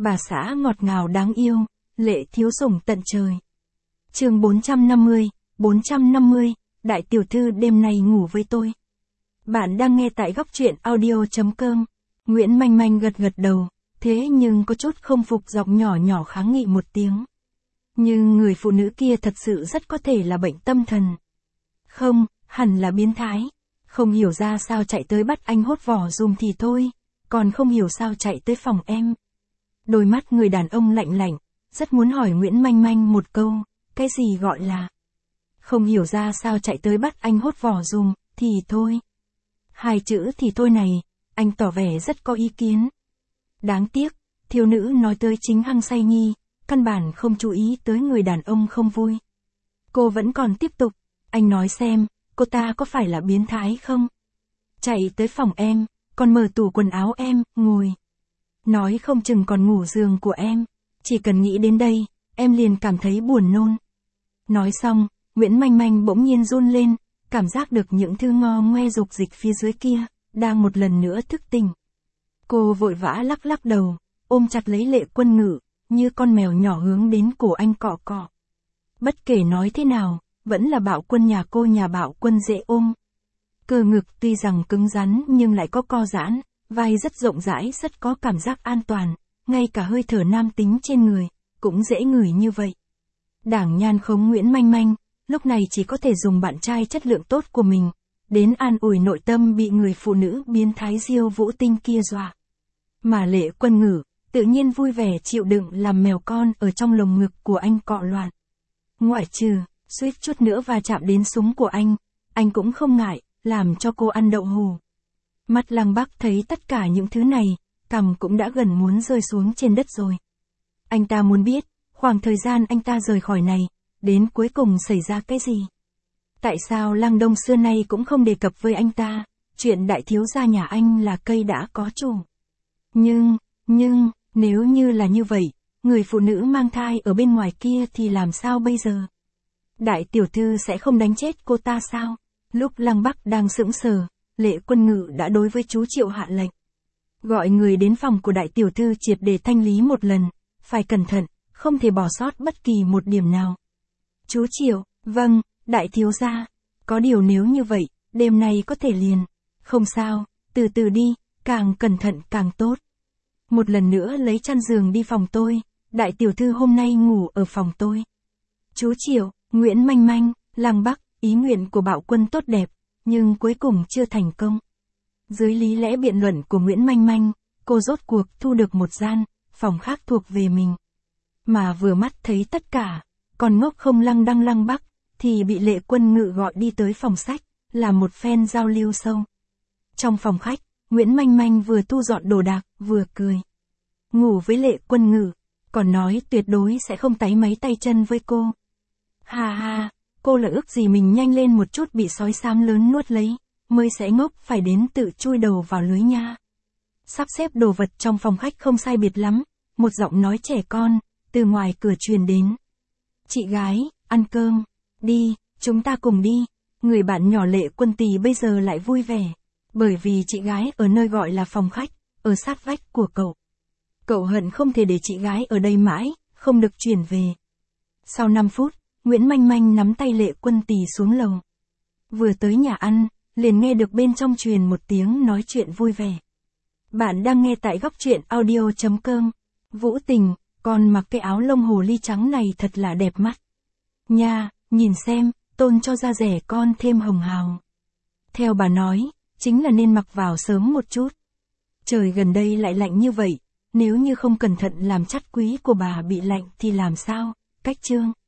Bà xã ngọt ngào đáng yêu, Lệ thiếu sủng tận trời. Chương 450, đại tiểu thư đêm nay ngủ với tôi. Bạn đang nghe tại góc truyện audio.com. Nguyễn Manh Manh gật gật đầu, thế nhưng có chút không phục giọng nhỏ nhỏ kháng nghị một tiếng. Nhưng người phụ nữ kia thật sự rất có thể là bệnh tâm thần. Không, hẳn là biến thái. Không hiểu ra sao chạy tới bắt anh hốt vỏ dùm thì thôi, còn không hiểu sao chạy tới phòng em. Đôi mắt người đàn ông lạnh lạnh, rất muốn hỏi Nguyễn Manh Manh một câu, cái gì gọi là không hiểu ra sao chạy tới bắt anh hốt vỏ dùm, thì thôi. Hai chữ thì thôi này, anh tỏ vẻ rất có ý kiến. Đáng tiếc, thiếu nữ nói tới chính hăng say nhi, căn bản không chú ý tới người đàn ông không vui. Cô vẫn còn tiếp tục, anh nói xem, cô ta có phải là biến thái không? Chạy tới phòng em, còn mở tủ quần áo em, ngồi. Nói không chừng còn ngủ giường của em, chỉ cần nghĩ đến đây, em liền cảm thấy buồn nôn. Nói xong, Nguyễn Manh Manh bỗng nhiên run lên, cảm giác được những thứ ngo ngoe dục dịch phía dưới kia, đang một lần nữa thức tỉnh. Cô vội vã lắc lắc đầu, ôm chặt lấy Lệ Quân Ngự, như con mèo nhỏ hướng đến cổ anh cọ cọ. Bất kể nói thế nào, vẫn là Bạo Quân nhà cô, nhà Bạo Quân dễ ôm. Cơ ngực tuy rằng cứng rắn nhưng lại có co giãn, vai rất rộng rãi, rất có cảm giác an toàn, ngay cả hơi thở nam tính trên người, cũng dễ ngửi như vậy. Đảng nhan khống Nguyễn Manh Manh, lúc này chỉ có thể dùng bạn trai chất lượng tốt của mình, đến an ủi nội tâm bị người phụ nữ biến thái Diêu Vũ Tinh kia dọa. Mà Lệ Quân Ngự, tự nhiên vui vẻ chịu đựng làm mèo con ở trong lồng ngực của anh cọ loạn. Ngoại trừ, suýt chút nữa va chạm đến súng của anh cũng không ngại, làm cho cô ăn đậu hù. Mắt Lăng Bắc thấy tất cả những thứ này, cằm cũng đã gần muốn rơi xuống trên đất rồi. Anh ta muốn biết, khoảng thời gian anh ta rời khỏi này, đến cuối cùng xảy ra cái gì? Tại sao Lăng Đông xưa nay cũng không đề cập với anh ta, chuyện đại thiếu gia nhà anh là cây đã có chủ. Nhưng, nếu như là như vậy, người phụ nữ mang thai ở bên ngoài kia thì làm sao bây giờ? Đại tiểu thư sẽ không đánh chết cô ta sao? Lúc Lăng Bắc đang sững sờ, Lệ Quân Ngự đã đối với chú Triệu hạ lệnh. Gọi người đến phòng của đại tiểu thư triệt để thanh lý một lần, phải cẩn thận, không thể bỏ sót bất kỳ một điểm nào. Chú Triệu, vâng, đại thiếu gia. Có điều nếu như vậy, đêm nay có thể liền. Không sao, từ từ đi, càng cẩn thận càng tốt. Một lần nữa lấy chăn giường đi phòng tôi, đại tiểu thư hôm nay ngủ ở phòng tôi. Chú Triệu, Nguyễn Manh Manh, Lăng Bắc, ý nguyện của Bạo Quân tốt đẹp, nhưng cuối cùng chưa thành công. Dưới lý lẽ biện luận của Nguyễn Manh Manh, cô rốt cuộc thu được một gian, phòng khác thuộc về mình. Mà vừa mắt thấy tất cả, còn ngốc không Lăng Bắc, thì bị Lệ Quân Ngự gọi đi tới phòng sách, làm một phen giao lưu sâu. Trong phòng khách, Nguyễn Manh Manh vừa thu dọn đồ đạc, vừa cười. Ngủ với Lệ Quân Ngự, còn nói tuyệt đối sẽ không táy máy tay chân với cô. Ha, cô là ước gì mình nhanh lên một chút bị sói xám lớn nuốt lấy, mới sẽ ngốc phải đến tự chui đầu vào lưới nha. Sắp xếp đồ vật trong phòng khách không sai biệt lắm, một giọng nói trẻ con, từ ngoài cửa truyền đến. Chị gái, ăn cơm, đi, chúng ta cùng đi. Người bạn nhỏ Lệ Quân Tỳ bây giờ lại vui vẻ, bởi vì chị gái ở nơi gọi là phòng khách, ở sát vách của cậu. Cậu hận không thể để chị gái ở đây mãi, không được chuyển về. Sau 5 phút, Nguyễn Manh Manh nắm tay Lệ Quân Tỳ xuống lầu. Vừa tới nhà ăn, liền nghe được bên trong truyền một tiếng nói chuyện vui vẻ. Bạn đang nghe tại góc truyện audio.com. Vũ Tình, con mặc cái áo lông hồ ly trắng này thật là đẹp mắt. Nha, nhìn xem, tôn cho da rẻ con thêm hồng hào. Theo bà nói, chính là nên mặc vào sớm một chút. Trời gần đây lại lạnh như vậy, nếu như không cẩn thận làm chắt quý của bà bị lạnh thì làm sao? Cách chương.